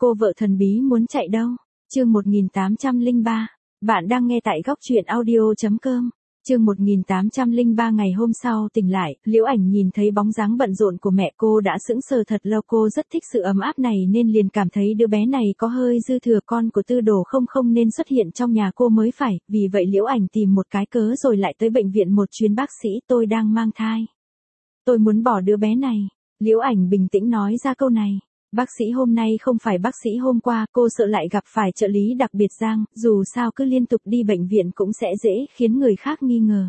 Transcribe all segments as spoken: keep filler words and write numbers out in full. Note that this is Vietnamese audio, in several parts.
Cô vợ thần bí muốn chạy đâu? Chương một nghìn tám trăm lẻ ba. Bạn đang nghe tại góc truyện audio chấm com. Chương một nghìn tám trăm lẻ ba. Ngày hôm sau tỉnh lại, Liễu Ảnh nhìn thấy bóng dáng bận rộn của mẹ cô đã sững sờ thật lâu. Cô rất thích sự ấm áp này nên liền cảm thấy đứa bé này có hơi dư thừa, con của Tư Đồ không không nên xuất hiện trong nhà cô mới phải. Vì vậy Liễu Ảnh tìm một cái cớ rồi lại tới bệnh viện một chuyến. Bác sĩ, tôi đang mang thai. Tôi muốn bỏ đứa bé này. Liễu Ảnh bình tĩnh nói ra câu này. Bác sĩ hôm nay không phải bác sĩ hôm qua, cô sợ lại gặp phải trợ lý đặc biệt Giang, dù sao cứ liên tục đi bệnh viện cũng sẽ dễ khiến người khác nghi ngờ.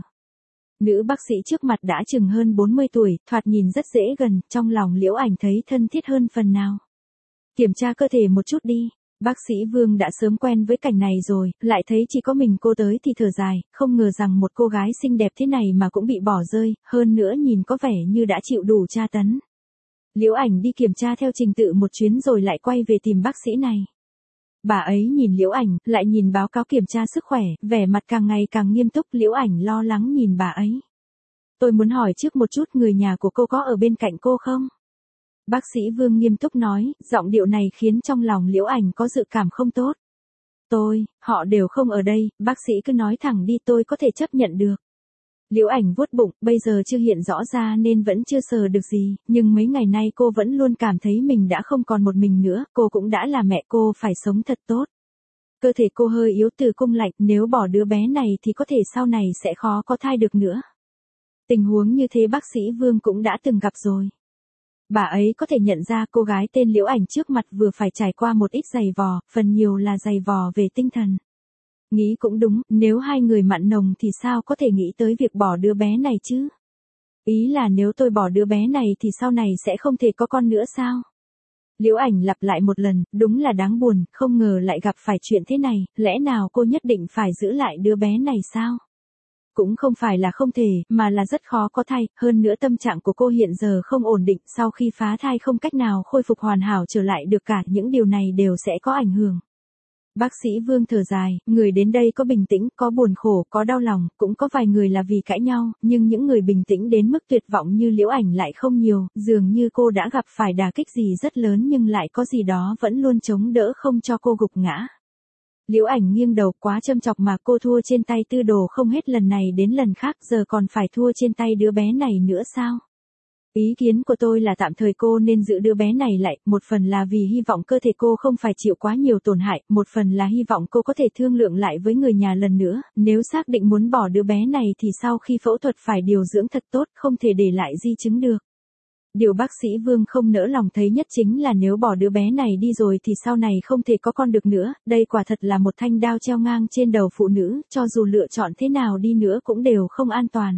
Nữ bác sĩ trước mặt đã chừng hơn bốn mươi tuổi, thoạt nhìn rất dễ gần, trong lòng Liễu Ảnh thấy thân thiết hơn phần nào. Kiểm tra cơ thể một chút đi. Bác sĩ Vương đã sớm quen với cảnh này rồi, lại thấy chỉ có mình cô tới thì thở dài, không ngờ rằng một cô gái xinh đẹp thế này mà cũng bị bỏ rơi, hơn nữa nhìn có vẻ như đã chịu đủ tra tấn. Liễu Ảnh đi kiểm tra theo trình tự một chuyến rồi lại quay về tìm bác sĩ này. Bà ấy nhìn Liễu Ảnh, lại nhìn báo cáo kiểm tra sức khỏe, vẻ mặt càng ngày càng nghiêm túc. Liễu Ảnh lo lắng nhìn bà ấy. Tôi muốn hỏi trước một chút, người nhà của cô có ở bên cạnh cô không? Bác sĩ Vương nghiêm túc nói, giọng điệu này khiến trong lòng Liễu Ảnh có dự cảm không tốt. Tôi, họ đều không ở đây, bác sĩ cứ nói thẳng đi, tôi có thể chấp nhận được. Liễu Ảnh vuốt bụng, bây giờ chưa hiện rõ ra nên vẫn chưa sờ được gì, nhưng mấy ngày nay cô vẫn luôn cảm thấy mình đã không còn một mình nữa, cô cũng đã là mẹ, cô phải sống thật tốt. Cơ thể cô hơi yếu từ cung lạnh, nếu bỏ đứa bé này thì có thể sau này sẽ khó có thai được nữa. Tình huống như thế bác sĩ Vương cũng đã từng gặp rồi. Bà ấy có thể nhận ra cô gái tên Liễu Ảnh trước mặt vừa phải trải qua một ít giày vò, phần nhiều là giày vò về tinh thần. Nghĩ cũng đúng, nếu hai người mặn nồng thì sao có thể nghĩ tới việc bỏ đứa bé này chứ? Ý là nếu tôi bỏ đứa bé này thì sau này sẽ không thể có con nữa sao? Liễu Ảnh lặp lại một lần, đúng là đáng buồn, không ngờ lại gặp phải chuyện thế này, lẽ nào cô nhất định phải giữ lại đứa bé này sao? Cũng không phải là không thể, mà là rất khó có thai, hơn nữa tâm trạng của cô hiện giờ không ổn định, sau khi phá thai không cách nào khôi phục hoàn hảo trở lại được cả, những điều này đều sẽ có ảnh hưởng. Bác sĩ Vương thở dài, người đến đây có bình tĩnh, có buồn khổ, có đau lòng, cũng có vài người là vì cãi nhau, nhưng những người bình tĩnh đến mức tuyệt vọng như Liễu Ảnh lại không nhiều, dường như cô đã gặp phải đả kích gì rất lớn nhưng lại có gì đó vẫn luôn chống đỡ không cho cô gục ngã. Liễu Ảnh nghiêng đầu, quá châm chọc mà, cô thua trên tay Tư Đồ không hết lần này đến lần khác, giờ còn phải thua trên tay đứa bé này nữa sao? Ý kiến của tôi là tạm thời cô nên giữ đứa bé này lại, một phần là vì hy vọng cơ thể cô không phải chịu quá nhiều tổn hại, một phần là hy vọng cô có thể thương lượng lại với người nhà lần nữa, nếu xác định muốn bỏ đứa bé này thì sau khi phẫu thuật phải điều dưỡng thật tốt, không thể để lại di chứng được. Điều bác sĩ Vương không nỡ lòng thấy nhất chính là nếu bỏ đứa bé này đi rồi thì sau này không thể có con được nữa, đây quả thật là một thanh đao treo ngang trên đầu phụ nữ, cho dù lựa chọn thế nào đi nữa cũng đều không an toàn.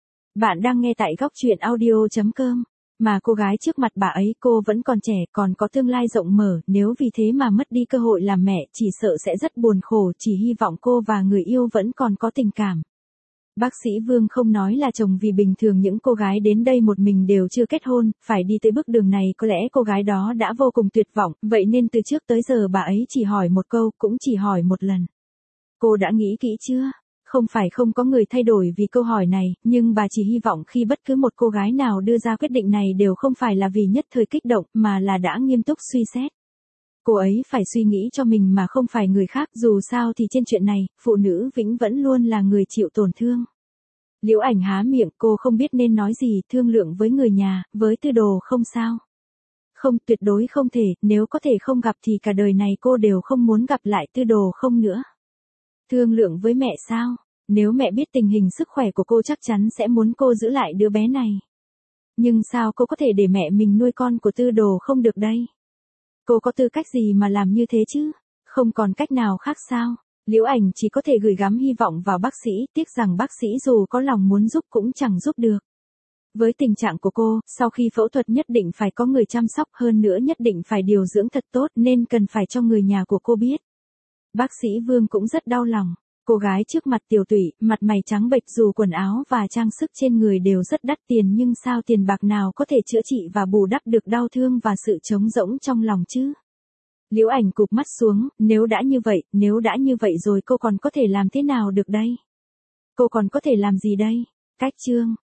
Bạn đang nghe tại góc truyện audio chấm com, mà cô gái trước mặt bà ấy cô vẫn còn trẻ, còn có tương lai rộng mở, nếu vì thế mà mất đi cơ hội làm mẹ, chỉ sợ sẽ rất buồn khổ, chỉ hy vọng cô và người yêu vẫn còn có tình cảm. Bác sĩ Vương không nói là chồng vì bình thường những cô gái đến đây một mình đều chưa kết hôn, phải đi tới bước đường này có lẽ cô gái đó đã vô cùng tuyệt vọng, vậy nên từ trước tới giờ bà ấy chỉ hỏi một câu, cũng chỉ hỏi một lần. Cô đã nghĩ kỹ chưa? Không phải không có người thay đổi vì câu hỏi này, nhưng bà chỉ hy vọng khi bất cứ một cô gái nào đưa ra quyết định này đều không phải là vì nhất thời kích động, mà là đã nghiêm túc suy xét. Cô ấy phải suy nghĩ cho mình mà không phải người khác, dù sao thì trên chuyện này, phụ nữ vĩnh vẫn luôn là người chịu tổn thương. Liễu Ảnh há miệng, cô không biết nên nói gì, thương lượng với người nhà, với Tư Đồ không sao. Không, tuyệt đối không thể, nếu có thể không gặp thì cả đời này cô đều không muốn gặp lại Tư Đồ không nữa. Thương lượng với mẹ sao? Nếu mẹ biết tình hình sức khỏe của cô chắc chắn sẽ muốn cô giữ lại đứa bé này. Nhưng sao cô có thể để mẹ mình nuôi con của Tư Đồ không được đây? Cô có tư cách gì mà làm như thế chứ? Không còn cách nào khác sao? Liễu Ảnh chỉ có thể gửi gắm hy vọng vào bác sĩ, tiếc rằng bác sĩ dù có lòng muốn giúp cũng chẳng giúp được. Với tình trạng của cô, sau khi phẫu thuật nhất định phải có người chăm sóc, hơn nữa nhất định phải điều dưỡng thật tốt nên cần phải cho người nhà của cô biết. Bác sĩ Vương cũng rất đau lòng. Cô gái trước mặt tiều tụy, mặt mày trắng bệch, dù quần áo và trang sức trên người đều rất đắt tiền nhưng sao tiền bạc nào có thể chữa trị và bù đắp được đau thương và sự trống rỗng trong lòng chứ? Liễu Ảnh cụp mắt xuống, nếu đã như vậy, nếu đã như vậy rồi cô còn có thể làm thế nào được đây? Cô còn có thể làm gì đây? Cách chương.